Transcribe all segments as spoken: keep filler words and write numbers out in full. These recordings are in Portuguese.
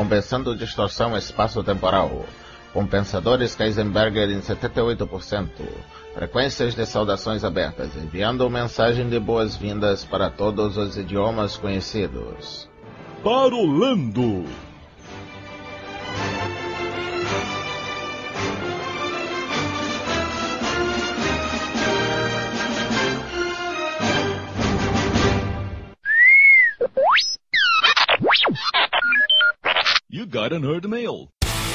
compensando distorção espaço-temporal. Compensadores Kaizenberger em setenta e oito por cento. Frequências de saudações abertas, enviando mensagem de boas-vindas para todos os idiomas conhecidos. Parolando. You got an herd mail.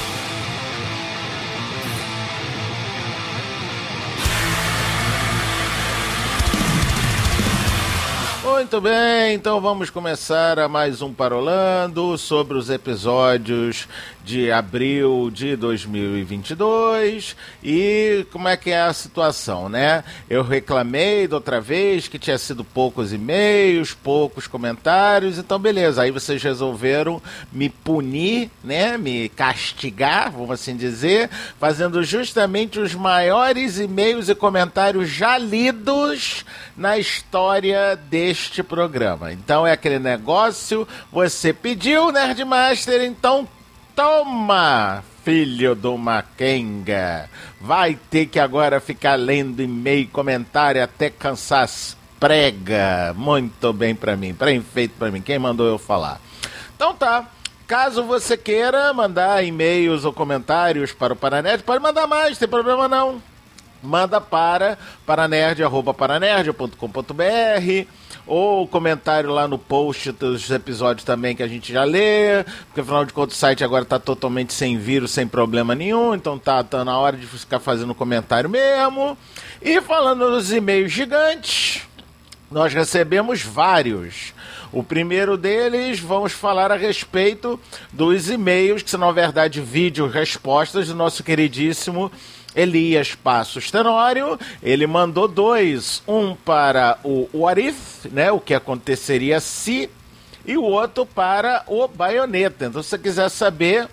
Muito bem, então vamos começar a mais um Parolando sobre os episódios de abril de dois mil e vinte e dois e como é que é a situação, né? Eu reclamei da outra vez que tinha sido poucos e-mails, poucos comentários, então beleza, aí vocês resolveram me punir, né? Me castigar, vamos assim dizer, fazendo justamente os maiores e-mails e comentários já lidos na história deste programa. Então é aquele negócio, você pediu, Nerdmaster, então toma, filho do Makenga. Vai ter que agora ficar lendo e-mail e comentário até cansar as prega. Muito bem pra mim, bem feito pra mim. Quem mandou eu falar? Então tá. Caso você queira mandar e-mails ou comentários para o Paranerd, pode mandar mais, não tem problema não. Manda para paranerd arroba paranerd ponto com ponto b r ou comentário lá no post dos episódios também que a gente já lê, porque afinal de contas o site agora está totalmente sem vírus, sem problema nenhum, então tá, tá na hora de ficar fazendo comentário mesmo. E falando nos e-mails gigantes, nós recebemos vários. O primeiro deles, vamos falar a respeito dos e-mails, que são na verdade vídeos respostas do nosso queridíssimo Elias Passos Tenório. Ele mandou dois, um para o What If, né, o que aconteceria se, e o outro para o Baioneta. Então se você quiser saber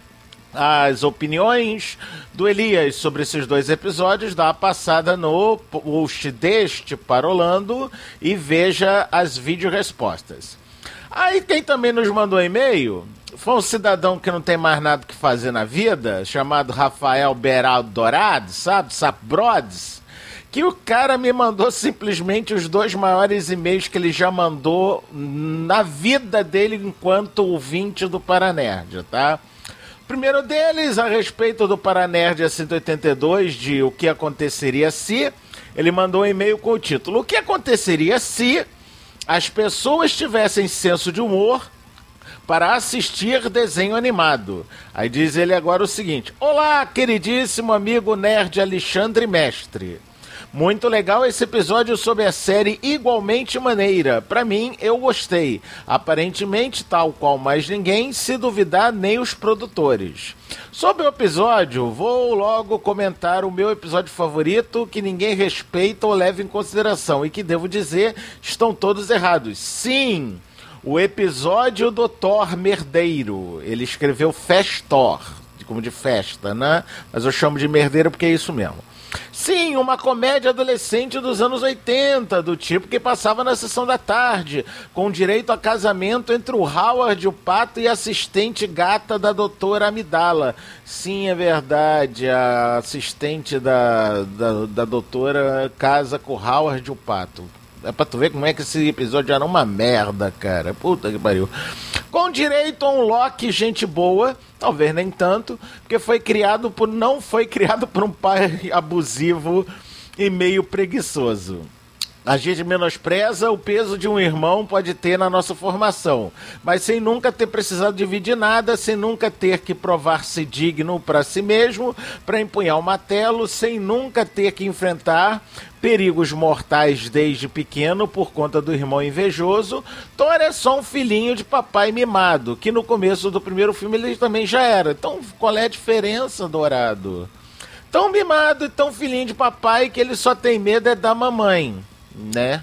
as opiniões do Elias sobre esses dois episódios, dá uma passada no post deste Parolando e veja as vídeo-respostas. Aí quem também nos mandou e-mail foi um cidadão que não tem mais nada que fazer na vida, chamado Rafael Beraldo Dourado, sabe? Sapbrodes, que o cara me mandou simplesmente os dois maiores e-mails que ele já mandou na vida dele enquanto ouvinte do Paranerd, tá? O primeiro deles, a respeito do Paranerd cento e oitenta e dois, de o que aconteceria se, ele mandou um e-mail com o título: o que aconteceria se as pessoas tivessem senso de humor para assistir desenho animado. Aí diz ele agora o seguinte: olá, queridíssimo amigo nerd Alexandre Mestre. Muito legal esse episódio sobre a série Igualmente Maneira. Pra mim, eu gostei. Aparentemente, tal qual mais ninguém, se duvidar, nem os produtores. Sobre o episódio, vou logo comentar o meu episódio favorito, que ninguém respeita ou leva em consideração, e que, devo dizer, estão todos errados. Sim! O episódio do Thor Merdeiro. Ele escreveu Festor, como de festa, né? Mas eu chamo de merdeiro porque é isso mesmo. Sim, uma comédia adolescente dos anos oitenta, do tipo que passava na sessão da tarde, com direito a casamento entre o Howard, o pato, e a assistente gata da doutora Amidala. Sim, é verdade, a assistente da, da, da doutora casa com o Howard, o pato. É pra tu ver como é que esse episódio era uma merda, cara. Puta que pariu. Com direito a um Loki gente boa, talvez nem tanto, porque foi criado por, não foi criado por um pai abusivo e meio preguiçoso. A gente menospreza o peso de um irmão pode ter na nossa formação, mas sem nunca ter precisado dividir nada, sem nunca ter que provar-se digno para si mesmo, para empunhar o martelo, sem nunca ter que enfrentar perigos mortais desde pequeno por conta do irmão invejoso. Thor é só um filhinho de papai mimado, que no começo do primeiro filme ele também já era. Então qual é a diferença, Dourado? Tão mimado e tão filhinho de papai que ele só tem medo é da mamãe, né?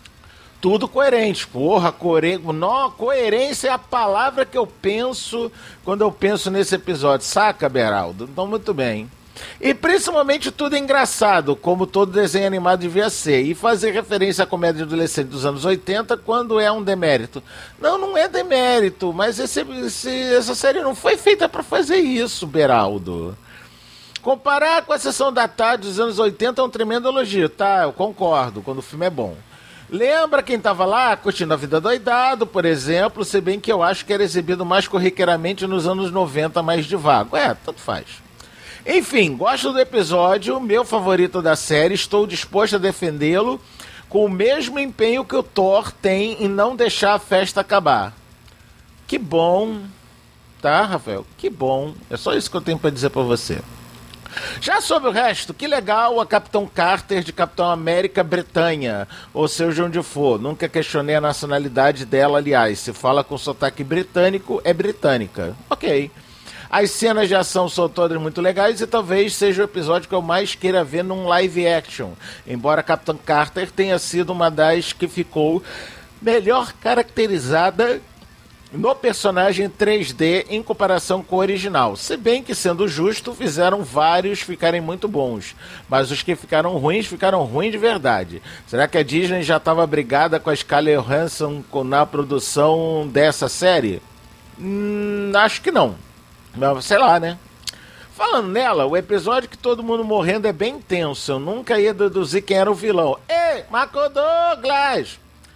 Tudo coerente, porra, core... Não, coerência é a palavra que eu penso quando eu penso nesse episódio, saca, Beraldo? Então muito bem. E principalmente tudo engraçado, como todo desenho animado devia ser. E fazer referência à comédia adolescente dos anos oitenta quando é um demérito. Não, não é demérito, mas esse, esse, essa série não foi feita para fazer isso, Beraldo. Comparar com a Sessão da Tarde dos anos oitenta é um tremendo elogio, tá? Eu concordo, quando o filme é bom. Lembra quem tava lá curtindo a vida doidado, por exemplo, se bem que eu acho que era exibido mais corriqueiramente nos anos noventa, mais devagar. É, tanto faz. Enfim, gosto do episódio, meu favorito da série, estou disposto a defendê-lo com o mesmo empenho que o Thor tem em não deixar a festa acabar. Que bom, tá, Rafael? Que bom. É só isso que eu tenho para dizer para você. Já sobre o resto, que legal a Capitão Carter de Capitão América Bretanha, ou seja onde for. Nunca questionei a nacionalidade dela, aliás. Se fala com sotaque britânico, é britânica. Ok. As cenas de ação são todas muito legais e talvez seja o episódio que eu mais queira ver num live action. Embora Capitão Carter tenha sido uma das que ficou melhor caracterizada no personagem três D em comparação com o original. Se bem que, sendo justo, fizeram vários ficarem muito bons. Mas os que ficaram ruins, ficaram ruins de verdade. Será que a Disney já estava brigada com a Scarlett Johansson na produção dessa série? Hum, acho que não. Mas, sei lá, né? Falando nela, o episódio que todo mundo morrendo é bem tenso. Eu nunca ia deduzir quem era o vilão. Ei, Michael Douglas!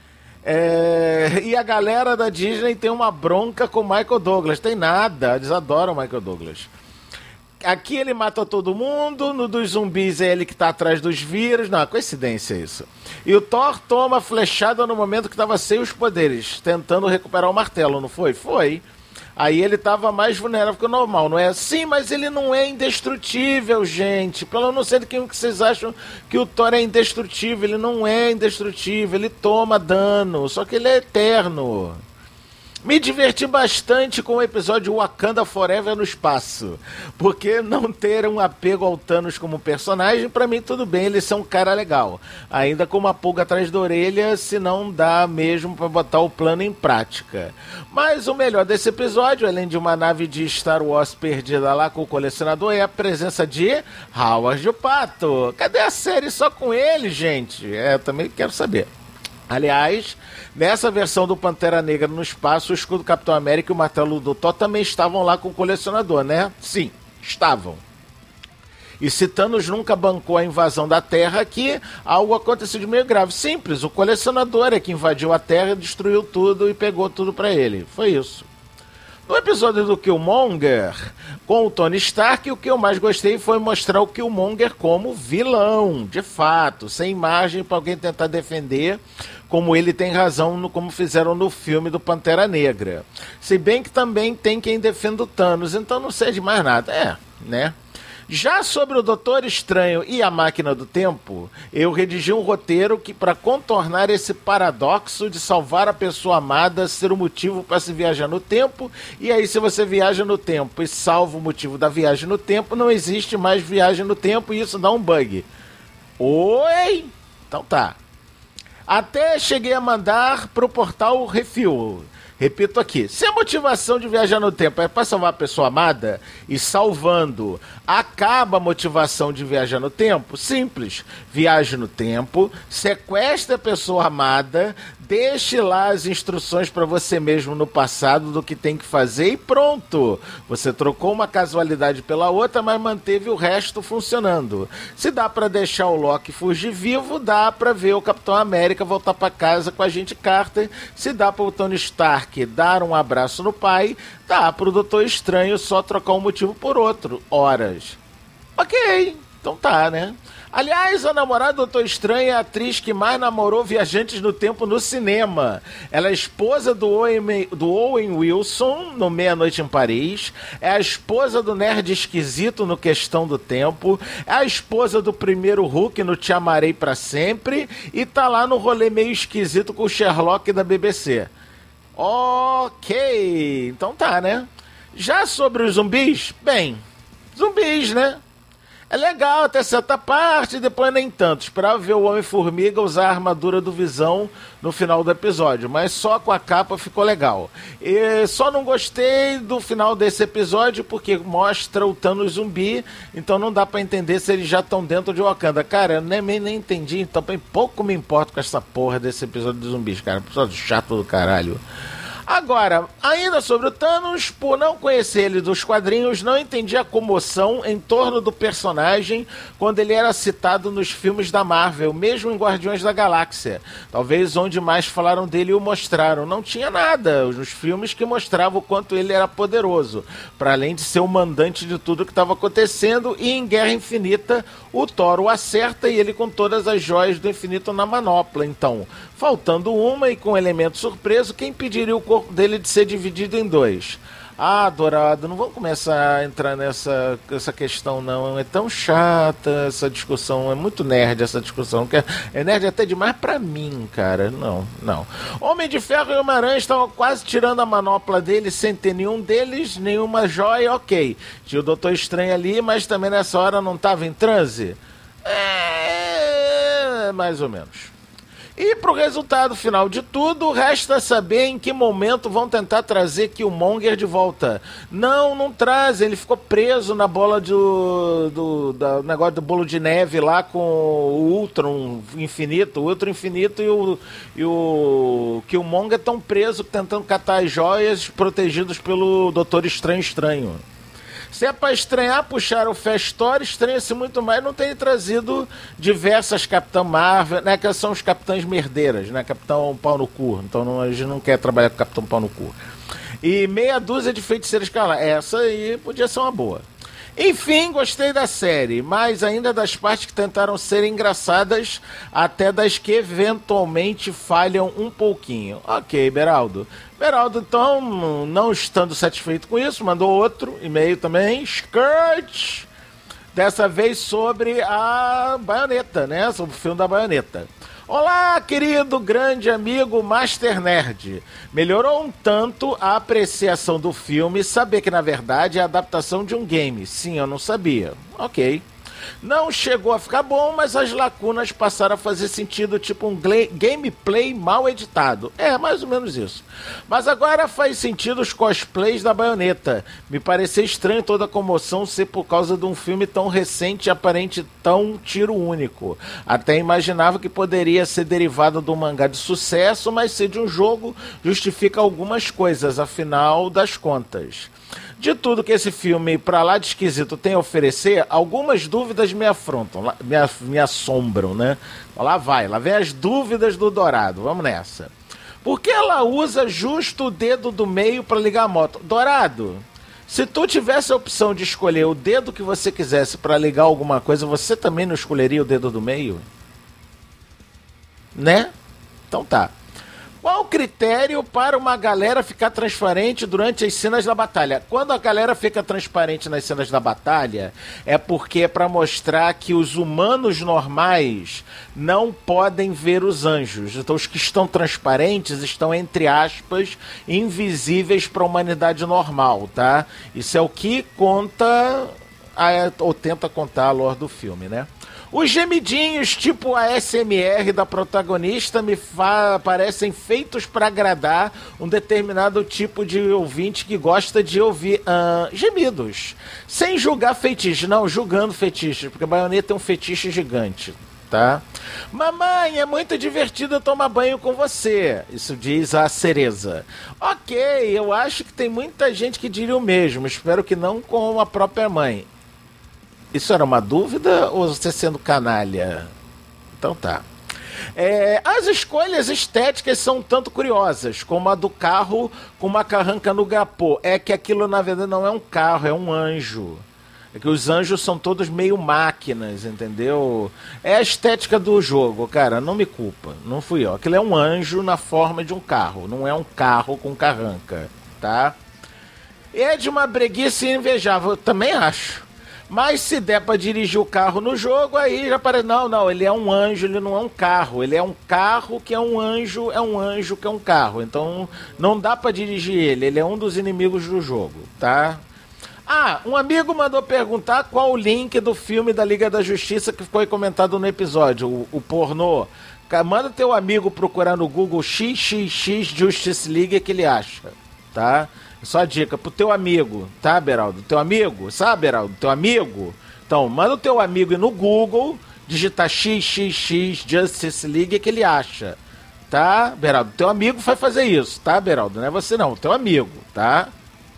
É... E a galera da Disney tem uma bronca com o Michael Douglas. Tem nada, eles adoram o Michael Douglas. Aqui ele mata todo mundo, no dos zumbis é ele que tá atrás dos vírus. Não, é coincidência isso. E o Thor toma flechada no momento que estava sem os poderes, tentando recuperar o martelo, não foi? Foi. Aí ele tava mais vulnerável que o normal, não é? Sim, mas ele não é indestrutível, gente. Pelo não sei de quem que vocês acham que o Thor é indestrutível. Ele não é indestrutível, ele toma dano, só que ele é eterno. Me diverti bastante com o episódio Wakanda Forever no espaço, porque não ter um apego ao Thanos como personagem, pra mim tudo bem, eles são um cara legal. Ainda com uma pulga atrás da orelha, se não dá mesmo pra botar o plano em prática. Mas o melhor desse episódio, além de uma nave de Star Wars perdida lá com o colecionador, é a presença de Howard o Pato. Cadê a série só com ele, gente? É, eu também quero saber. Aliás, nessa versão do Pantera Negra no espaço, o escudo do Capitão América e o martelo do Thor também estavam lá com o colecionador, né? Sim, estavam. E se Thanos nunca bancou a invasão da Terra aqui, algo aconteceu de meio grave. Simples, o colecionador é que invadiu a Terra, destruiu tudo e pegou tudo pra ele. Foi isso. No episódio do Killmonger, com o Tony Stark, o que eu mais gostei foi mostrar o Killmonger como vilão, de fato, sem margem para alguém tentar defender, como ele tem razão, no, como fizeram no filme do Pantera Negra. Se bem que também tem quem defenda o Thanos, então não sei de mais nada. É, né? Já sobre o Doutor Estranho e a Máquina do Tempo, eu redigi um roteiro que, para contornar esse paradoxo de salvar a pessoa amada ser o motivo para se viajar no tempo, e aí se você viaja no tempo e salva o motivo da viagem no tempo, não existe mais viagem no tempo e isso dá um bug. Oi? Então tá. Até cheguei a mandar pro portal Refil. Repito aqui, se a motivação de viajar no tempo é para salvar a pessoa amada, e salvando acaba a motivação de viajar no tempo, simples, viaje no tempo, sequestre a pessoa amada, deixe lá as instruções para você mesmo no passado do que tem que fazer e pronto. Você trocou uma casualidade pela outra, mas manteve o resto funcionando. Se dá para deixar o Loki fugir vivo, dá para ver o Capitão América voltar para casa com a agente Carter. Se dá para o Tony Stark dar um abraço no pai, dá para o Doutor Estranho só trocar um motivo por outro. Horas. Ok, então tá, né? Aliás, a namorada do Doutor Estranho é a atriz que mais namorou viajantes no tempo no cinema. Ela é esposa do Owen, do Owen Wilson, no Meia-Noite em Paris. É a esposa do nerd esquisito no Questão do Tempo. É a esposa do primeiro Hulk no Te Amarei Pra Sempre. E tá lá no rolê meio esquisito com o Sherlock da B B C. Ok, então tá, né? Já sobre os zumbis, bem, zumbis, né? É legal até certa parte, depois nem tanto. Esperava ver o Homem-Formiga usar a armadura do Visão no final do episódio, mas só com a capa ficou legal. E só não gostei do final desse episódio porque mostra o Thanos zumbi, então não dá pra entender se eles já estão dentro de Wakanda. Cara, eu nem, nem entendi, então pouco me importo com essa porra desse episódio dos zumbis, cara. Episódio chato do caralho. Agora, ainda sobre o Thanos, por não conhecer ele dos quadrinhos, não entendi a comoção em torno do personagem quando ele era citado nos filmes da Marvel, mesmo em Guardiões da Galáxia. Talvez onde mais falaram dele o mostraram. Não tinha nada nos filmes que mostravam o quanto ele era poderoso, para além de ser o mandante de tudo que estava acontecendo, e em Guerra Infinita o Thor o acerta e ele com todas as joias do infinito na manopla. Então, faltando uma e com elemento surpreso, quem pediria o corpo dele de ser dividido em dois? Ah, Dourado, não vamos começar a entrar nessa essa questão, não. É tão chata essa discussão, é muito nerd essa discussão. Que é nerd até demais pra mim, cara. Não, não. Homem de Ferro e Homem-Aranha estavam quase tirando a manopla dele sem ter nenhum deles, nenhuma joia, ok. Tinha o Doutor Estranho ali, mas também nessa hora não estava em transe? É, mais ou menos. E pro resultado final de tudo, resta saber em que momento vão tentar trazer Killmonger de volta. Não, não trazem, ele ficou preso na bola do, do da, negócio do bolo de neve lá com o Ultron infinito, o Ultron infinito e o, e o Killmonger estão presos tentando catar as joias protegidos pelo Doutor Estranho Estranho. Se é pra estranhar, puxar o Fast Story, estranha-se muito mais não ter trazido diversas Capitã Marvel, né, que são os Capitães Merdeiras, né, Capitão Pau no Cu, então não, a gente não quer trabalhar com Capitão Pau no Cu. E meia dúzia de Feiticeiras Escarlate, essa aí podia ser uma boa. Enfim, gostei da série, mas ainda das partes que tentaram ser engraçadas, até das que eventualmente falham um pouquinho. Ok, Beraldo. Beraldo, então, não estando satisfeito com isso, mandou outro e-mail também, Skirt, dessa vez sobre a Baioneta, né? Sobre o filme da Baioneta. Olá, querido grande amigo Master Nerd. Melhorou um tanto a apreciação do filme saber que, na verdade, é a adaptação de um game. Sim, eu não sabia. Ok. Não chegou a ficar bom, mas as lacunas passaram a fazer sentido, tipo um gameplay mal editado. É, mais ou menos isso. Mas agora faz sentido os cosplays da Baioneta. Me pareceu estranho toda a comoção ser por causa de um filme tão recente e aparente tão tiro único. Até imaginava que poderia ser derivado de um mangá de sucesso, mas ser de um jogo justifica algumas coisas, afinal das contas. De tudo que esse filme, pra lá de esquisito, tem a oferecer, algumas dúvidas me afrontam, me, me assombram, né? Lá vai, lá vem as dúvidas do Dourado, vamos nessa. Por que ela usa justo o dedo do meio pra ligar a moto? Dourado, se tu tivesse a opção de escolher o dedo que você quisesse pra ligar alguma coisa, você também não escolheria o dedo do meio? Né? Então tá. Qual o critério para uma galera ficar transparente durante as cenas da batalha? Quando a galera fica transparente nas cenas da batalha, é porque é para mostrar que os humanos normais não podem ver os anjos. Então os que estão transparentes estão, entre aspas, invisíveis para a humanidade normal, tá? Isso é o que conta, a, ou tenta contar a lore do filme, né? Os gemidinhos, tipo a S M R da protagonista, me parecem feitos para agradar um determinado tipo de ouvinte que gosta de ouvir uh, gemidos. Sem julgar fetiches, não, julgando fetiches, porque a Baioneta é um fetiche gigante, tá? Mamãe, é muito divertido tomar banho com você, isso diz a Cereza. Ok, eu acho que tem muita gente que diria o mesmo, espero que não com a própria mãe. Isso era uma dúvida ou você sendo canalha? Então tá. É, as escolhas estéticas são um tanto curiosas, como a do carro com uma carranca no capô. É que aquilo na verdade não é um carro, é um anjo. É que os anjos são todos meio máquinas, entendeu? É a estética do jogo, cara, não me culpa, não fui eu. Aquilo é um anjo na forma de um carro, não é um carro com carranca, tá? É de uma breguice invejável, eu também acho. Mas se der pra dirigir o carro no jogo, aí já parece... Não, não, ele é um anjo, ele não é um carro. Ele é um carro que é um anjo, é um anjo que é um carro. Então não dá pra dirigir ele, ele é um dos inimigos do jogo, tá? Ah, um amigo mandou perguntar qual o link do filme da Liga da Justiça que foi comentado no episódio, o, o pornô. Manda teu amigo procurar no Google X X X Justice League que ele acha, tá? Só dica pro teu amigo, tá, Beraldo? Teu amigo, sabe, Beraldo? Teu amigo? Então, manda o teu amigo ir no Google, digitar X X X Justice League que ele acha, tá, Beraldo? Teu amigo vai fazer isso, tá, Beraldo? Não é você não, teu amigo, tá?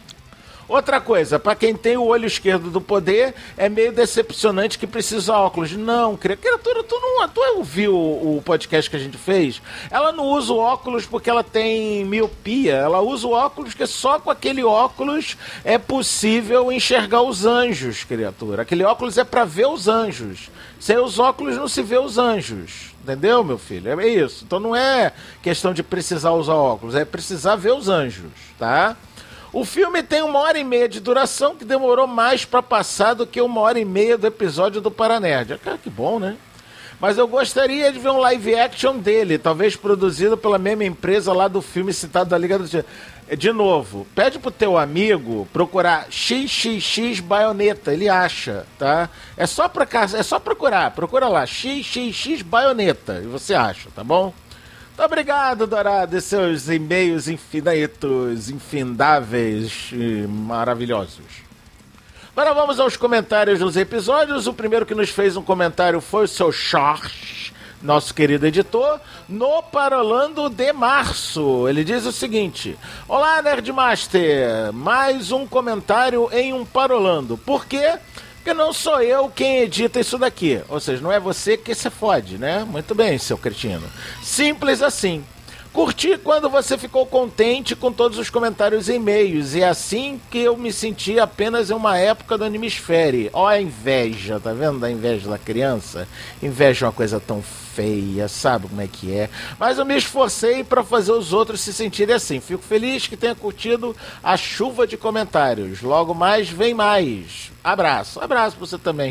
Outra coisa, pra quem tem o olho esquerdo do poder, é meio decepcionante que precisa óculos. Não, criatura, tu não tu ouviu o, o podcast que a gente fez? Ela não usa o óculos porque ela tem miopia. Ela usa o óculos porque só com aquele óculos é possível enxergar os anjos, criatura. Aquele óculos é pra ver os anjos. Sem os óculos não se vê os anjos. Entendeu, meu filho? É isso. Então não é questão de precisar usar óculos, é precisar ver os anjos, tá? O filme tem uma hora e meia de duração, que demorou mais pra passar do que uma hora e meia do episódio do Paranerd. Cara, que bom, né? Mas eu gostaria de ver um live action dele, talvez produzido pela mesma empresa lá do filme citado da Liga do Justiça. De novo, pede pro teu amigo procurar X X X Baioneta, ele acha, tá? É só, pra, é só procurar, procura lá, X X X Baioneta, e você acha, tá bom? Muito obrigado, Dourado, e seus e-mails infinitos, infindáveis e maravilhosos. Agora vamos aos comentários dos episódios. O primeiro que nos fez um comentário foi o seu Charles, nosso querido editor, no Parolando de Março. Ele diz o seguinte: olá, Nerdmaster, mais um comentário em um Parolando. Por quê? Porque não sou eu quem edita isso daqui. Ou seja, não é você que se fode, né? Muito bem, seu cretino. Simples assim. Curti quando você ficou contente com todos os comentários e e-mails. E é assim que eu me senti apenas em uma época do Animesfere. Ó a inveja, tá vendo da inveja da criança? Inveja é uma coisa tão feia, sabe como é que é? Mas eu me esforcei para fazer os outros se sentirem assim. Fico feliz que tenha curtido a chuva de comentários. Logo mais, vem mais. Abraço. Abraço pra você também.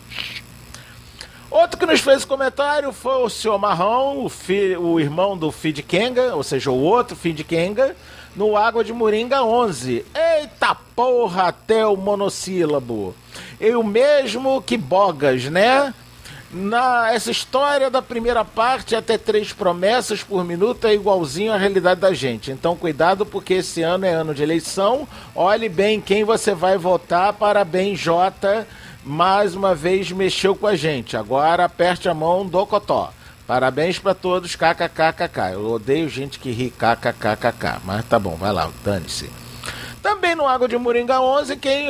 Outro que nos fez comentário foi o senhor Marrão, o, fi, o irmão do Feed Kenga, ou seja, o outro Feed Kenga, no Água de Moringa onze. Eita porra, até o monossílabo. Eu mesmo que bogas, né? Na, essa história da primeira parte, até três promessas por minuto, é igualzinho à realidade da gente. Então cuidado, porque esse ano é ano de eleição. Olhe bem quem você vai votar. Parabéns, Jota. Mais uma vez mexeu com a gente. Agora aperte a mão do Cotó. Parabéns pra todos, kkkk. Eu odeio gente que ri kkkk, mas tá bom, vai lá, dane-se. Também no Água de Moringa onze, quem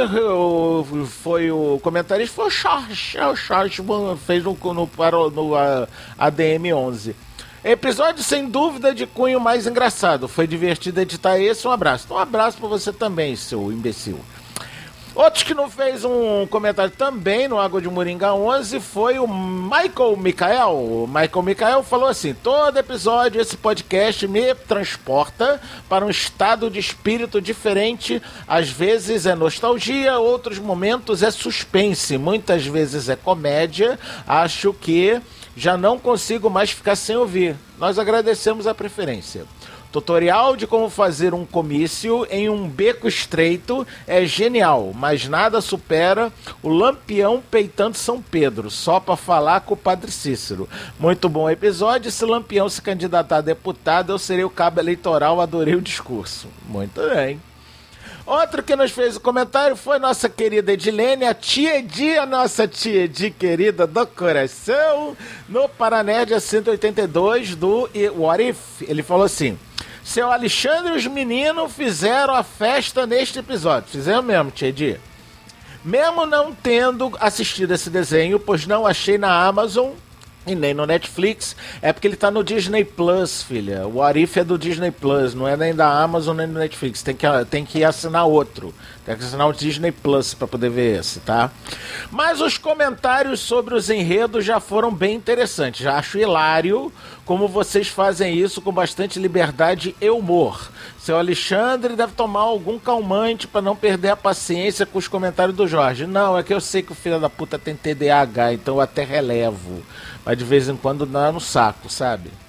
foi o comentarista foi o Charles. O Charles fez no, no, no, no A D M onze. Episódio sem dúvida de cunho mais engraçado. Foi divertido editar esse. Um abraço. Então, um abraço pra você também, seu imbecil. Outros que não fez um comentário também no Água de Moringa onze foi o Michael Mikael. O Michael Mikael falou assim: todo episódio, esse podcast me transporta para um estado de espírito diferente. Às vezes é nostalgia, outros momentos é suspense, muitas vezes é comédia. Acho que já não consigo mais ficar sem ouvir. Nós agradecemos a preferência. Tutorial de como fazer um comício em um beco estreito é genial, mas nada supera o Lampião peitando São Pedro, só para falar com o Padre Cícero. Muito bom episódio. Se Lampião se candidatar a deputado, eu serei o cabo eleitoral. Adorei o discurso. Muito bem. Outro que nos fez o comentário foi nossa querida Edilene, a tia Edi, a nossa tia Edi querida do coração, no Paranerd cento e oitenta e dois do What If. Ele falou assim: seu Alexandre e os meninos fizeram a festa neste episódio. Fizeram mesmo, tia Edi. Mesmo não tendo assistido esse desenho, pois não achei na Amazon e nem no Netflix, é porque ele tá no Disney Plus, filha. O What If é do Disney Plus, não é nem da Amazon nem do Netflix. Tem que, tem que assinar outro. Tem que assinar o Disney Plus pra poder ver esse, tá? Mas os comentários sobre os enredos já foram bem interessantes. Já acho hilário como vocês fazem isso com bastante liberdade e humor. Seu Alexandre deve tomar algum calmante pra não perder a paciência com os comentários do Jorge. Não, é que eu sei que o filho da puta tem T D A H, então eu até relevo. Mas de vez em quando dá no saco, sabe?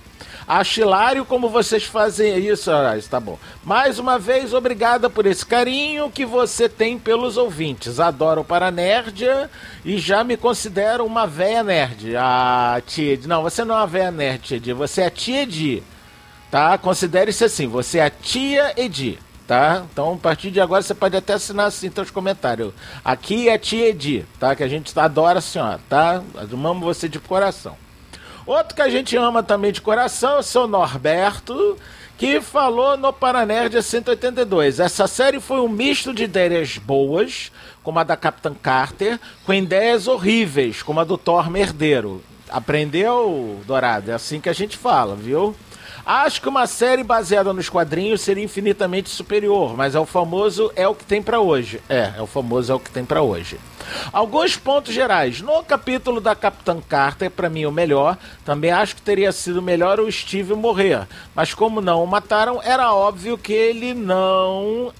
Acho hilário como vocês fazem isso. Ah, isso tá bom. Mais uma vez, obrigada por esse carinho que você tem pelos ouvintes. Adoro o Paranerdia e já me considero uma véia nerd. Ah, tia Edi. Não, você não é uma véia nerd, tia Edi. Você é a tia Edi. Tá? Considere-se assim. Você é a tia Edi. Tá? Então, a partir de agora, você pode até assinar assim seus comentários. Aqui é a tia Edi, tá? Que a gente adora a senhora, tá? Amamos você de coração. Outro que a gente ama também de coração é o seu Norberto, que falou no Paranerdia cento e oitenta e dois. Essa série foi um misto de ideias boas, como a da Capitã Carter, com ideias horríveis, como a do Thor Merdeiro. Aprendeu, Dourado? É assim que a gente fala, viu? Acho que uma série baseada nos quadrinhos seria infinitamente superior, mas é o famoso é o que tem pra hoje. É, é o famoso é o que tem pra hoje. Alguns pontos gerais. No capítulo da Capitã Carter, pra mim o melhor, também acho que teria sido melhor o Steve morrer. Mas como não o mataram, era óbvio que ele não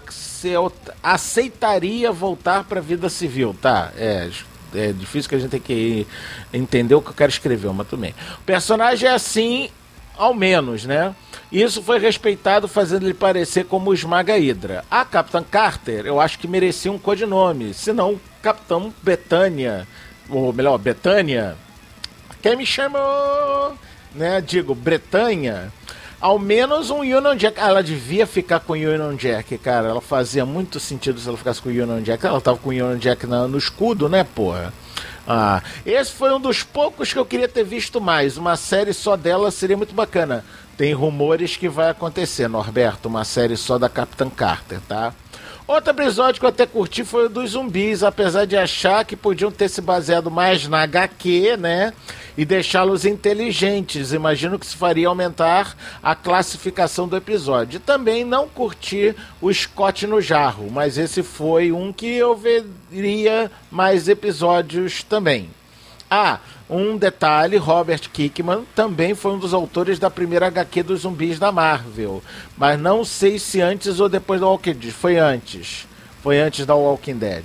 aceitaria voltar pra vida civil. Tá, é... É difícil que a gente tem que entender o que eu quero escrever, mas tudo bem. O personagem é assim... Ao menos, né? Isso foi respeitado, fazendo ele parecer como o Esmaga Hydra. A Capitã Carter, eu acho que merecia um codinome. Se não, Capitão Betânia. Ou melhor, Betânia. Quem me chamou? Né? Digo, Bretanha. Ao menos um Union Jack. Ah, ela devia ficar com o Union Jack, cara. Ela fazia muito sentido se ela ficasse com o Union Jack. Ela tava com o Union Jack na, no escudo, né, porra? Ah, esse foi um dos poucos que eu queria ter visto mais. Uma série só dela seria muito bacana. Tem rumores que vai acontecer, Norberto, uma série só da Capitã Carter, tá? Outro episódio que eu até curti foi o dos zumbis, apesar de achar que podiam ter se baseado mais na agá quê, né? E deixá-los inteligentes. Imagino que isso faria aumentar a classificação do episódio. E também não curti o Scott no jarro, mas esse foi um que eu veria mais episódios também. Ah, um detalhe, Robert Kirkman também foi um dos autores da primeira agá quê dos zumbis da Marvel. Mas não sei se antes ou depois da Walking Dead. Foi antes. Foi antes da Walking Dead.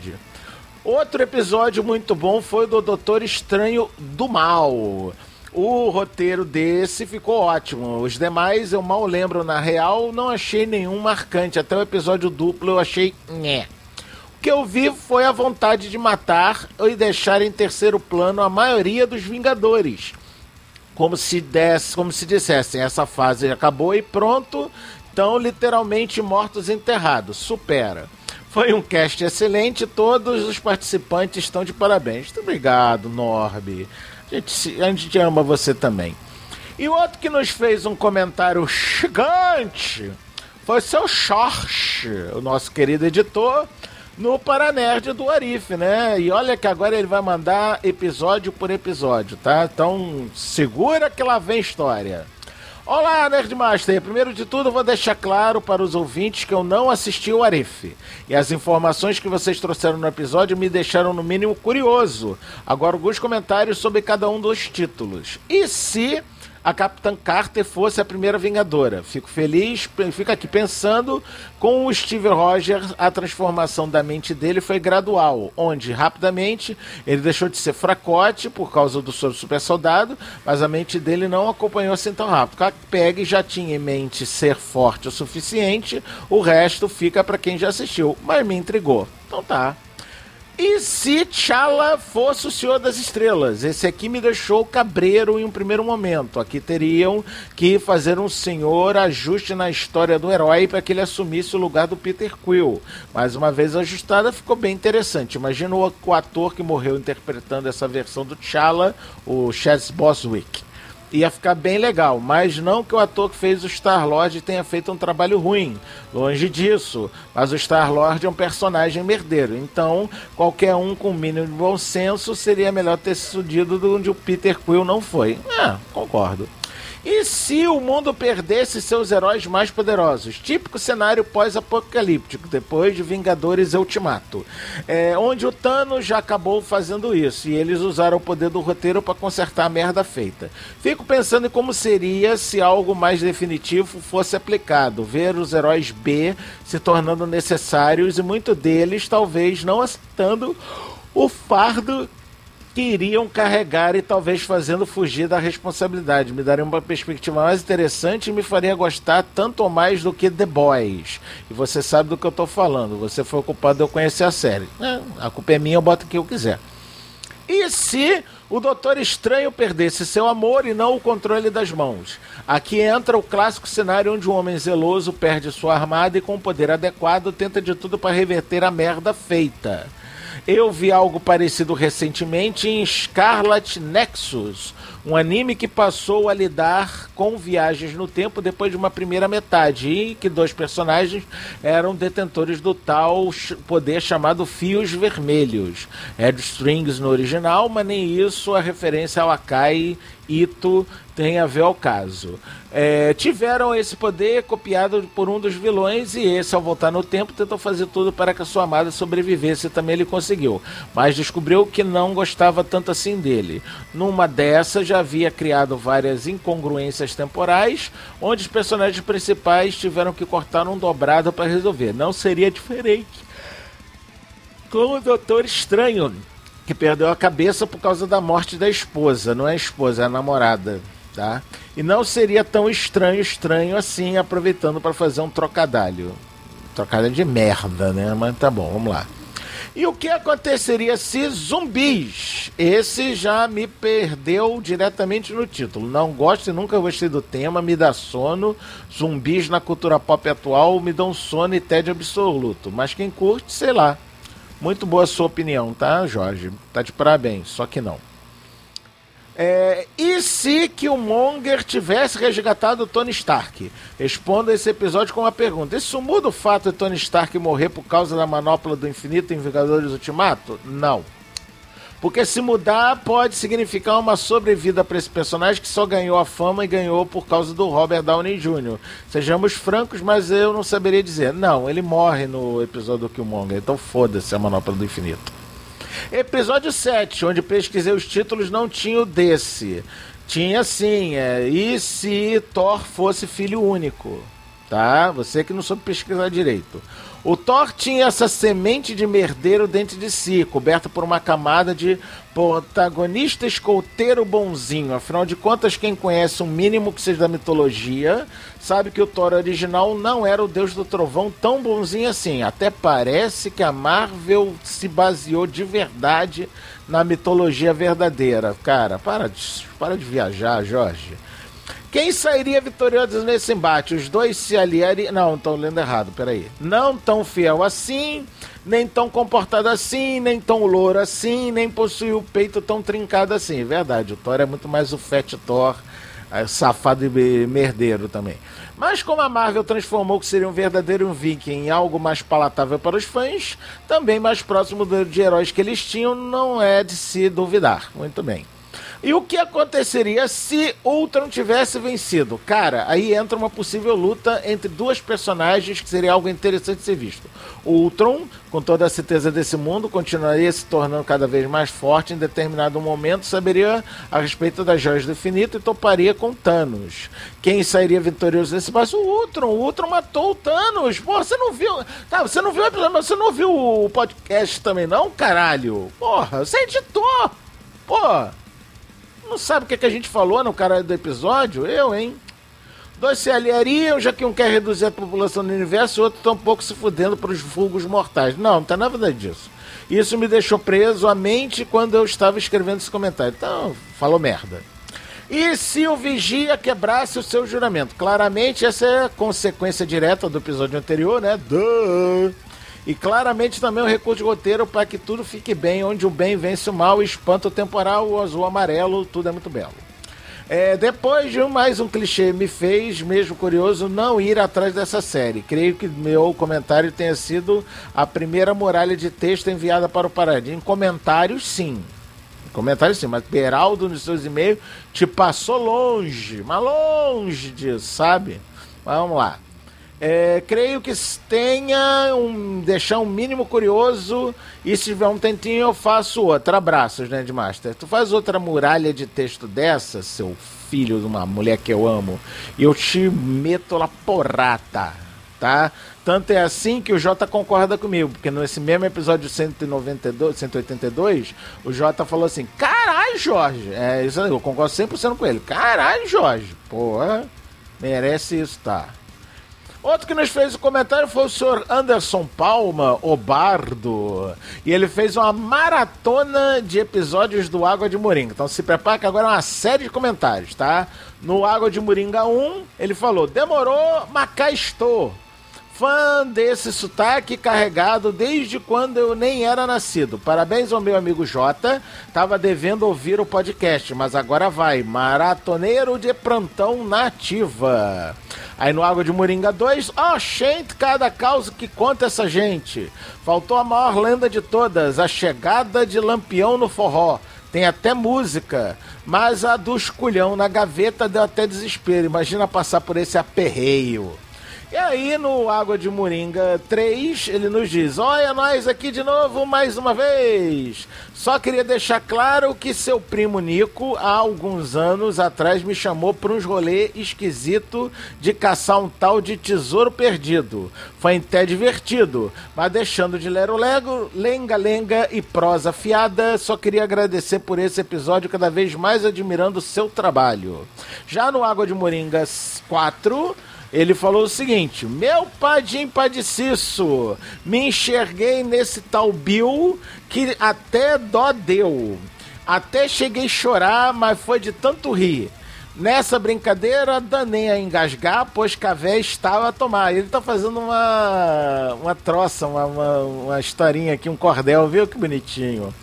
Outro episódio muito bom foi o do Doutor Estranho do Mal. O roteiro desse ficou ótimo. Os demais eu mal lembro, na real, não achei nenhum marcante. Até o episódio duplo eu achei nhé. O que eu vi foi a vontade de matar e deixar em terceiro plano a maioria dos Vingadores. Como se desse, como se dissessem, essa fase acabou e pronto, estão literalmente mortos e enterrados. Supera. Foi um cast excelente, todos os participantes estão de parabéns. Muito obrigado, Norby. A gente, a gente ama você também. E o outro que nos fez um comentário gigante foi o seu Jorge, o nosso querido editor, no Paranerd do Arif, né? E olha que agora ele vai mandar episódio por episódio, tá? Então segura que lá vem história. Olá, Nerdmaster! Primeiro de tudo, vou deixar claro para os ouvintes que eu não assisti o Arif. E as informações que vocês trouxeram no episódio me deixaram, no mínimo, curioso. Agora, alguns comentários sobre cada um dos títulos. E se a Capitã Carter fosse a primeira Vingadora? Fico feliz, fico aqui pensando, com o Steve Rogers, a transformação da mente dele foi gradual, onde, rapidamente, ele deixou de ser fracote por causa do super soldado, mas a mente dele não acompanhou assim tão rápido. A Peg já tinha em mente ser forte o suficiente, o resto fica para quem já assistiu, mas me intrigou. Então tá. E se T'Challa fosse o Senhor das Estrelas? Esse aqui me deixou cabreiro em um primeiro momento. Aqui teriam que fazer um senhor ajuste na história do herói para que ele assumisse o lugar do Peter Quill. Mais uma vez ajustada, ficou bem interessante. Imagina o, o ator que morreu interpretando essa versão do T'Challa, o Chaz Boswick. Ia ficar bem legal, mas não que o ator que fez o Star-Lord tenha feito um trabalho ruim, longe disso, mas o Star-Lord é um personagem merdeiro, então qualquer um com o mínimo de bom senso seria melhor ter se sudido de onde o Peter Quill não foi. É, concordo. E se o mundo perdesse seus heróis mais poderosos? Típico cenário pós-apocalíptico, depois de Vingadores Ultimato. É, onde o Thanos já acabou fazendo isso, e eles usaram o poder do roteiro para consertar a merda feita. Fico pensando em como seria se algo mais definitivo fosse aplicado. Ver os heróis B se tornando necessários e muitos deles talvez não aceitando o fardo que iriam carregar e talvez fazendo fugir da responsabilidade. Me daria uma perspectiva mais interessante e me faria gostar tanto ou mais do que The Boys. E você sabe do que eu estou falando. Você foi o culpado de eu conhecer a série. É, a culpa é minha, eu boto o que eu quiser. E se o Doutor Estranho perdesse seu amor e não o controle das mãos? Aqui entra o clássico cenário onde um homem zeloso perde sua armada e com o poder adequado tenta de tudo para reverter a merda feita. Eu vi algo parecido recentemente em Scarlet Nexus, um anime que passou a lidar com viagens no tempo depois de uma primeira metade, e que dois personagens eram detentores do tal poder chamado Fios Vermelhos. Red Strings no original, mas nem isso a referência ao Akai Ito tem a ver ao caso. É, tiveram esse poder copiado por um dos vilões, e esse, ao voltar no tempo, tentou fazer tudo para que a sua amada sobrevivesse, e também ele conseguiu, mas descobriu que não gostava tanto assim dele. Numa dessas, já havia criado várias incongruências temporais, onde os personagens principais tiveram que cortar um dobrado para resolver. Não seria diferente com o Doutor Estranho, que perdeu a cabeça por causa da morte da esposa. Não é a esposa, é a namorada, tá? E não seria tão estranho, estranho assim, aproveitando para fazer um trocadilho. Trocadilho de merda, né? Mas tá bom, vamos lá. E o que aconteceria se zumbis? Esse já me perdeu diretamente no título. Não gosto e nunca gostei do tema, me dá sono. Zumbis na cultura pop atual me dão sono e tédio absoluto. Mas quem curte, sei lá. Muito boa a sua opinião, tá, Jorge? Tá de parabéns, só que não. É, e se Killmonger tivesse resgatado Tony Stark? Responda esse episódio com uma pergunta. Isso muda o fato de Tony Stark morrer por causa da manopla do infinito em Vingadores Ultimato? Não. Porque se mudar, pode significar uma sobrevida para esse personagem que só ganhou a fama e ganhou por causa do Robert Downey Júnior Sejamos francos, mas eu não saberia dizer. Não, ele morre no episódio do Killmonger, então foda-se a manopla do infinito. Episódio sete, onde pesquisei os títulos, não tinha o desse. Tinha sim, é, e se Thor fosse filho único? Tá? Você que não soube pesquisar direito. O Thor tinha essa semente de merdeiro dentro de si, coberta por uma camada de protagonista escolteiro bonzinho. Afinal de contas, quem conhece um mínimo que seja da mitologia, sabe que o Thor original não era o deus do trovão tão bonzinho assim. Até parece que a Marvel se baseou de verdade na mitologia verdadeira. Cara, para de, para de viajar, Jorge. Quem sairia vitorioso nesse embate? Os dois se aliariam... Não, estão lendo errado, peraí. Não tão fiel assim, nem tão comportado assim, nem tão louro assim, nem possui o peito tão trincado assim. Verdade, o Thor é muito mais o Fat Thor, safado e merdeiro também. Mas como a Marvel transformou o que seria um verdadeiro viking em algo mais palatável para os fãs, também mais próximo de heróis que eles tinham, não é de se duvidar. Muito bem. E o que aconteceria se Ultron tivesse vencido? Cara, aí entra uma possível luta entre duas personagens que seria algo interessante de ser visto. O Ultron, com toda a certeza desse mundo, continuaria se tornando cada vez mais forte em determinado momento, saberia a respeito das joias do infinito e toparia com Thanos. Quem sairia vitorioso nesse passo? O Ultron. O Ultron matou o Thanos. Porra, você não viu... Tá, você não viu o episódio, mas você não viu o podcast também não, caralho? Porra, você é editor. Porra. Não sabe o que, é que a gente falou no cara do episódio? Eu, hein? Dois se aliariam, já que um quer reduzir a população do universo e o outro tá um pouco se fudendo para os vulgos mortais. Não, não tem nada disso. Isso me deixou preso à mente quando eu estava escrevendo esse comentário. Então, falou merda. E se o Vigia quebrasse o seu juramento? Claramente, essa é a consequência direta do episódio anterior, né? Duh! E claramente também o recurso de roteiro para que tudo fique bem, onde o bem vence o mal, espanta o temporal, o azul amarelo, tudo é muito belo. É, depois de mais um clichê me fez, mesmo curioso, não ir atrás dessa série. Creio que meu comentário tenha sido a primeira muralha de texto enviada para o Paradim. Em comentários, sim. Em comentários, sim. Mas Beraldo, nos seus e-mails, te passou longe, mas longe disso, sabe? Mas vamos lá. É, creio que tenha um, deixar um mínimo curioso, e se tiver um tentinho eu faço outra. Abraços, né, Nerdmaster? Tu faz outra muralha de texto dessa, seu filho de uma mulher que eu amo, e eu te meto lá porrata, tá? Tanto é assim que o Jota concorda comigo, porque nesse mesmo episódio cento e noventa e dois, cento e oitenta e dois, o Jota falou assim, caralho, Jorge, é isso aí, eu concordo cem por cento com ele, caralho, Jorge, porra, merece isso, tá? Outro que nos fez o comentário foi o senhor Anderson Palma, o Bardo. E ele fez uma maratona de episódios do Água de Moringa. Então se prepara que agora é uma série de comentários, tá? No Água de Moringa um, ele falou, demorou, mas cá estou. Fã desse sotaque carregado desde quando eu nem era nascido. Parabéns ao meu amigo Jota. Tava devendo ouvir o podcast, mas agora vai. Maratoneiro de plantão nativa. Aí no Água de Moringa dois, ó, oh, gente, cada causa que conta essa gente. Faltou a maior lenda de todas, a chegada de Lampião no forró. Tem até música, mas a do esculhão na gaveta deu até desespero. Imagina passar por esse aperreio. E aí, no Água de Moringa três, ele nos diz, olha nós aqui de novo mais uma vez. Só queria deixar claro que seu primo Nico, há alguns anos atrás, me chamou para uns rolê esquisito de caçar um tal de tesouro perdido. Foi até divertido, mas deixando de lero-lego, lenga-lenga e prosa fiada, só queria agradecer por esse episódio, cada vez mais admirando o seu trabalho. Já no Água de Moringa quatro... ele falou o seguinte, meu padim padiciço, me enxerguei nesse tal Bill que até dó deu. Até cheguei a chorar, mas foi de tanto rir. Nessa brincadeira, danei a engasgar, pois Cavé estava a tomar. Ele tá fazendo uma, uma troça, uma, uma, uma historinha aqui, um cordel, viu que bonitinho.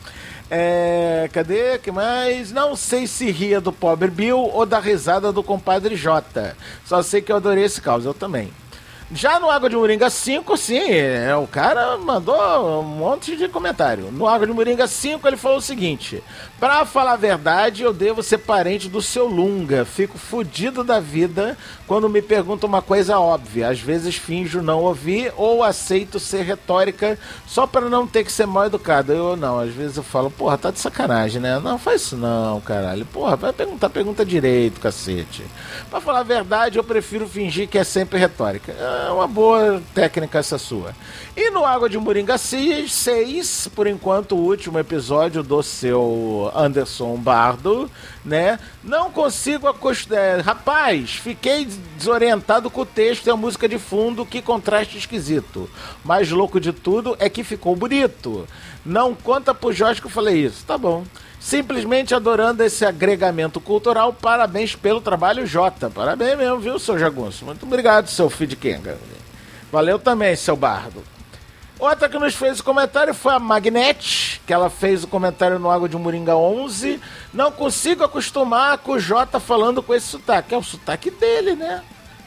É, cadê? Que mais? Não sei se ria do pobre Bill ou da risada do compadre Jota. Só sei que eu adorei esse caos, eu também. Já no Água de Moringa cinco, sim, é, o cara mandou um monte de comentário. No Água de Moringa cinco, ele falou o seguinte: pra falar a verdade, eu devo ser parente do seu Lunga. Fico fudido da vida quando me perguntam uma coisa óbvia. Às vezes finjo não ouvir ou aceito ser retórica só pra não ter que ser mal educado. Eu não, às vezes eu falo, porra, tá de sacanagem, né? Não, faz isso não, caralho. Porra, vai perguntar, pergunta direito, cacete. Pra falar a verdade, eu prefiro fingir que é sempre retórica. É uma boa técnica essa sua. E no Água de Moringa seis, por enquanto, o último episódio do seu Anderson Bardo, né? Não consigo acostumar. Rapaz, fiquei desorientado com o texto e a música de fundo, que contraste esquisito. Mais louco de tudo é que ficou bonito. Não conta pro Jorge que eu falei isso. Tá bom. Simplesmente adorando esse agregamento cultural. Parabéns pelo trabalho, Jota. Parabéns mesmo, viu, seu Jagunço? Muito obrigado, seu filho de Kenga. Valeu também, seu Bardo. Outra que nos fez o comentário foi a Magnete, que ela fez o comentário no Água de Moringa onze. Não consigo acostumar com o Jota falando com esse sotaque. É o sotaque dele, né?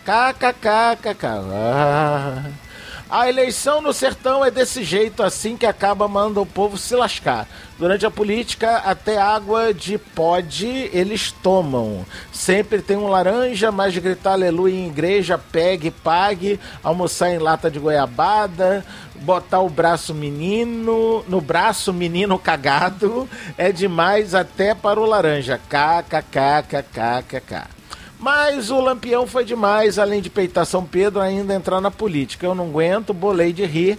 Kkkk. Ah. A eleição no sertão é desse jeito, assim que acaba, manda o povo se lascar. Durante a política, até água de pod eles tomam. Sempre tem um laranja, mas gritar aleluia em igreja, pegue, pague, almoçar em lata de goiabada, botar o braço menino, no braço menino cagado, é demais até para o laranja. Kkkkkk. Mas o Lampião foi demais, além de peitar São Pedro, ainda entrar na política. Eu não aguento, bolei de rir.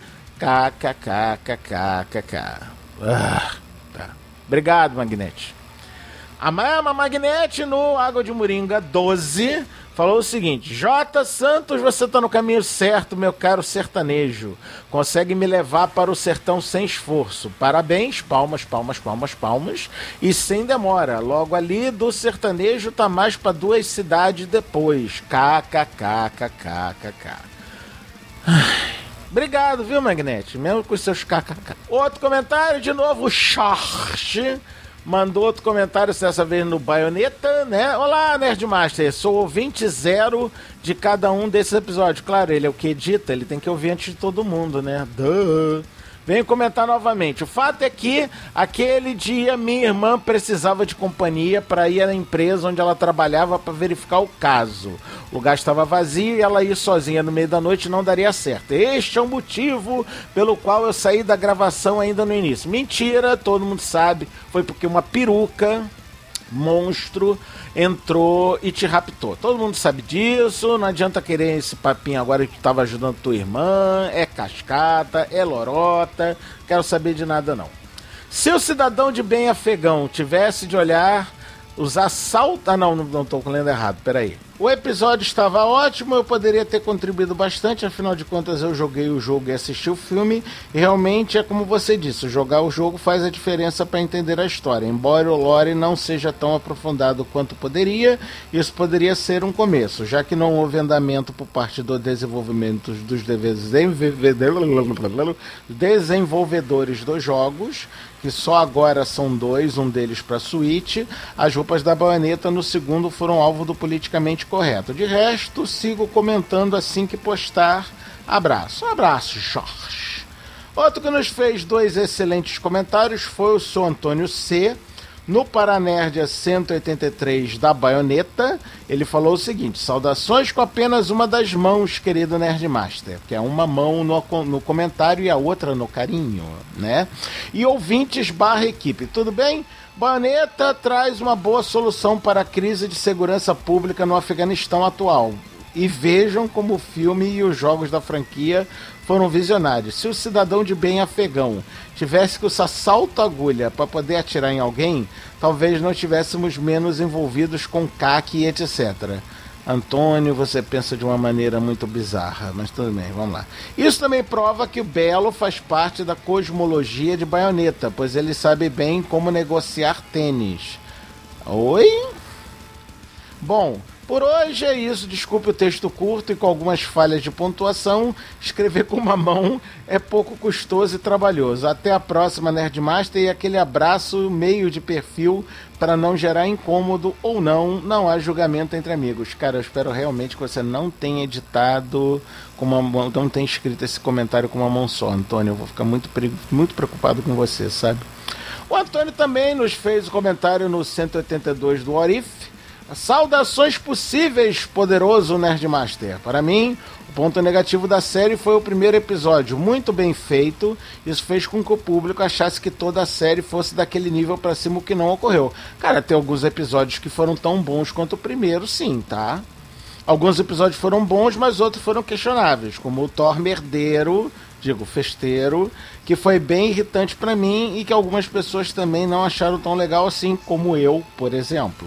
Kkkkkk. Ah, tá. Obrigado, Magnete. A Mama Magnete, no Água de Moringa doze, falou o seguinte: J. Santos, você tá no caminho certo, meu caro sertanejo. Consegue me levar para o sertão sem esforço. Parabéns, palmas, palmas, palmas, palmas. E sem demora. Logo ali do sertanejo tá mais para duas cidades depois. Kkkkkk. Obrigado, viu, Magnete? Mesmo com os seus kkk. Outro comentário, de novo, Charge. Mandou outro comentário, dessa vez no Baioneta, né? Olá, Nerdmaster, sou ouvinte zero de cada um desses episódios. Claro, ele é o que edita, ele tem que ouvir antes de todo mundo, né? Duh. Venho comentar novamente. O fato é que aquele dia minha irmã precisava de companhia para ir à empresa onde ela trabalhava para verificar o caso. O lugar estava vazio e ela ir sozinha no meio da noite não daria certo. Este é o motivo pelo qual eu saí da gravação ainda no início. Mentira, todo mundo sabe. Foi porque uma peruca monstro entrou e te raptou. Todo mundo sabe disso, não adianta querer esse papinho agora que estava ajudando tua irmã, é cascata, é lorota, quero saber de nada não. Se o cidadão de bem afegão tivesse de olhar, usar salto... Ah não, não estou lendo errado, peraí. O episódio estava ótimo, eu poderia ter contribuído bastante, afinal de contas eu joguei o jogo e assisti o filme, e realmente é como você disse, jogar o jogo faz a diferença para entender a história. Embora o lore não seja tão aprofundado quanto poderia, isso poderia ser um começo, já que não houve andamento por parte do desenvolvimento dos desenvolvedores dos jogos, que só agora são dois, um deles para Switch. As roupas da Bayonetta no segundo foram alvo do politicamente correto. De resto, sigo comentando assim que postar. Abraço. Abraço, Jorge. Outro que nos fez dois excelentes comentários foi o seu Antônio C. No Paranerd cento e oitenta e três da Bayonetta, ele falou o seguinte: saudações com apenas uma das mãos, querido Nerdmaster, que é uma mão no, no comentário e a outra no carinho, né? E ouvintes barra equipe, tudo bem? Bayonetta traz uma boa solução para a crise de segurança pública no Afeganistão atual. E vejam como o filme e os jogos da franquia foram visionários. Se o cidadão de bem afegão tivesse que usar salto-agulha para poder atirar em alguém, talvez não estivéssemos menos envolvidos com C A C e etcétera. Antônio, você pensa de uma maneira muito bizarra, mas tudo bem, vamos lá. Isso também prova que o Belo faz parte da cosmologia de Bayonetta, pois ele sabe bem como negociar tênis. Oi? Bom, por hoje é isso, desculpe o texto curto e com algumas falhas de pontuação, escrever com uma mão é pouco custoso e trabalhoso. Até a próxima, Nerdmaster, e aquele abraço meio de perfil para não gerar incômodo ou não, não há julgamento entre amigos. Cara, eu espero realmente que você não tenha editado, com uma mão, não tenha escrito esse comentário com uma mão só, Antônio, eu vou ficar muito, muito preocupado com você, sabe? O Antônio também nos fez o comentário no cento e oitenta e dois do Orif. Saudações possíveis, poderoso Nerdmaster. Para mim, o ponto negativo da série foi o primeiro episódio, muito bem feito. Isso fez com que o público achasse que toda a série fosse daquele nível pra cima, o que não ocorreu. Cara, tem alguns episódios que foram tão bons quanto o primeiro, sim, tá? Alguns episódios foram bons, mas outros foram questionáveis, como o Thor merdeiro, digo, festeiro, que foi bem irritante pra mim e que algumas pessoas também não acharam tão legal assim, como eu, por exemplo.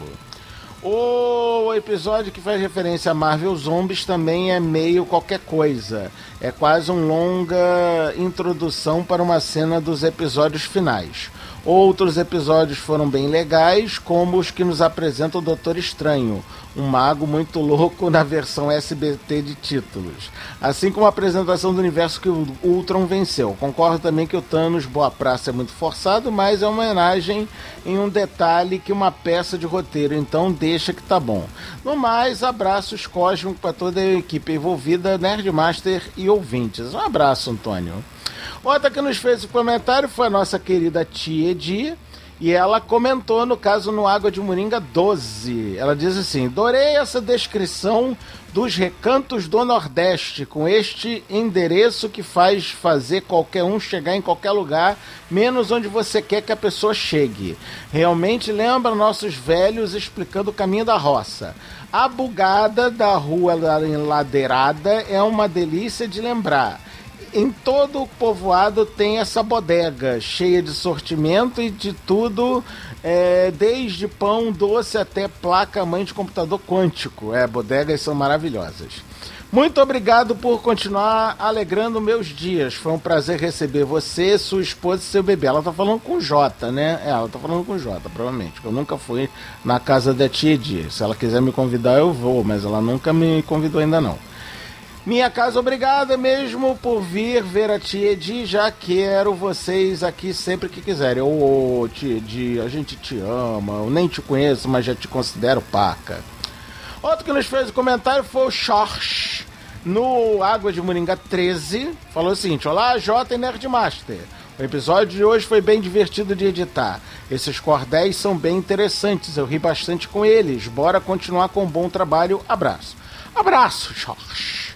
O episódio que faz referência a Marvel Zombies também é meio qualquer coisa. É quase um longa introdução para uma cena dos episódios finais. Outros episódios foram bem legais, como os que nos apresentam o Doutor Estranho, um mago muito louco na versão S B T de títulos. Assim como a apresentação do universo que o Ultron venceu. Concordo também que o Thanos Boa Praça é muito forçado, mas é uma homenagem em um detalhe que uma peça de roteiro, então deixa que tá bom. No mais, abraços cósmicos para toda a equipe envolvida, Nerdmaster e ouvintes. Um abraço, Antônio. Outra que nos fez o comentário foi a nossa querida Tia Edi, e ela comentou no caso no Água de Moringa doze. Ela diz assim: adorei essa descrição dos recantos do Nordeste, com este endereço que faz fazer qualquer um chegar em qualquer lugar, menos onde você quer que a pessoa chegue. Realmente lembra nossos velhos explicando o caminho da roça. A bugada da rua enladeirada é uma delícia de lembrar. Em todo o povoado tem essa bodega, cheia de sortimento e de tudo, é, desde pão doce até placa-mãe de computador quântico. É, bodegas são maravilhosas. Muito obrigado por continuar alegrando meus dias. Foi um prazer receber você, sua esposa e seu bebê. Ela tá falando com o Jota, né? É, ela tá falando com o Jota, provavelmente. Eu nunca fui na casa da Tia Edi. Se ela quiser me convidar, eu vou, mas ela nunca me convidou ainda não. Minha casa, obrigada mesmo por vir ver a Tia Edi, já quero vocês aqui sempre que quiserem. Ô, oh, Tia Edi, a gente te ama, eu nem te conheço, mas já te considero paca. Outro que nos fez o comentário foi o Jorge, no Água de Moringa treze, falou o seguinte: olá, J e Nerdmaster. O episódio de hoje foi bem divertido de editar. Esses cordéis são bem interessantes, eu ri bastante com eles. Bora continuar com um bom trabalho. Abraço. Abraço, Jorge.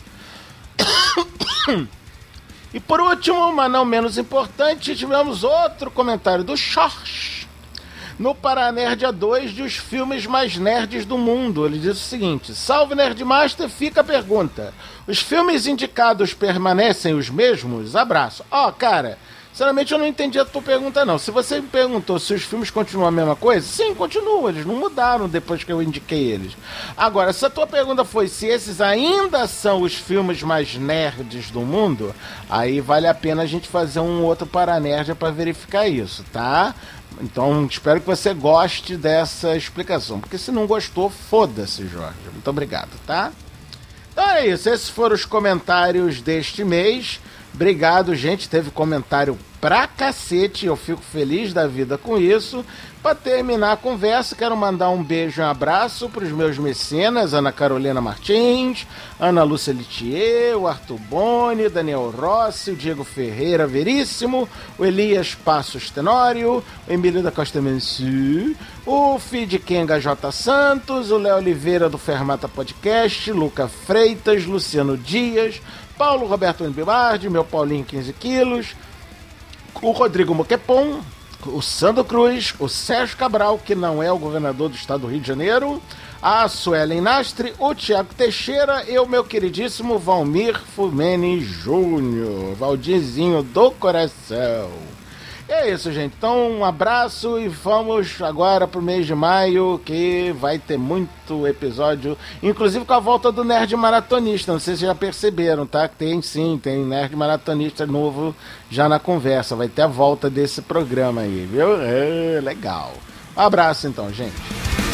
E por último, mas não menos importante, tivemos outro comentário do Jorge. no Paranerdia dois de os filmes mais nerds do mundo. Ele diz o seguinte: salve Nerdmaster, fica a pergunta. Os filmes indicados permanecem os mesmos? Abraço. Ó, oh, cara, sinceramente eu não entendi a tua pergunta não. Se você me perguntou se os filmes continuam a mesma coisa, sim, continuam. Eles não mudaram depois que eu indiquei eles. Agora, se a tua pergunta foi se esses ainda são os filmes mais nerds do mundo, aí vale a pena a gente fazer um outro Paranerdia para verificar isso, tá? Então, espero que você goste dessa explicação. Porque se não gostou, foda-se, Jorge. Muito obrigado, tá? Então é isso. Esses foram os comentários deste mês. Obrigado, gente. Teve comentário pra cacete. Eu fico feliz da vida com isso. Para terminar a conversa, quero mandar um beijo e um abraço para os meus mecenas, Ana Carolina Martins, Ana Lúcia Litier, o Arthur Boni, Daniel Rossi, o Diego Ferreira Veríssimo, o Elias Passos Tenório, o Emílio da Costa Mensu, o Fid Kenga J. Santos, o Léo Oliveira do Fermata Podcast, Luca Freitas, Luciano Dias, Paulo Roberto Bibardi, meu Paulinho quinze quilos, o Rodrigo Moquepon, o Sandro Cruz, o Sérgio Cabral, que não é o governador do estado do Rio de Janeiro, a Suelen Nastre, o Tiago Teixeira e o meu queridíssimo Valmir Fumene Júnior, Valdirzinho do coração. E é isso, gente. Então, um abraço e vamos agora pro mês de maio, que vai ter muito episódio, inclusive com a volta do Nerd Maratonista. Não sei se já perceberam, tá? Tem sim, tem Nerd Maratonista novo já na conversa. Vai ter a volta desse programa aí, viu? É, legal. Um abraço então, gente.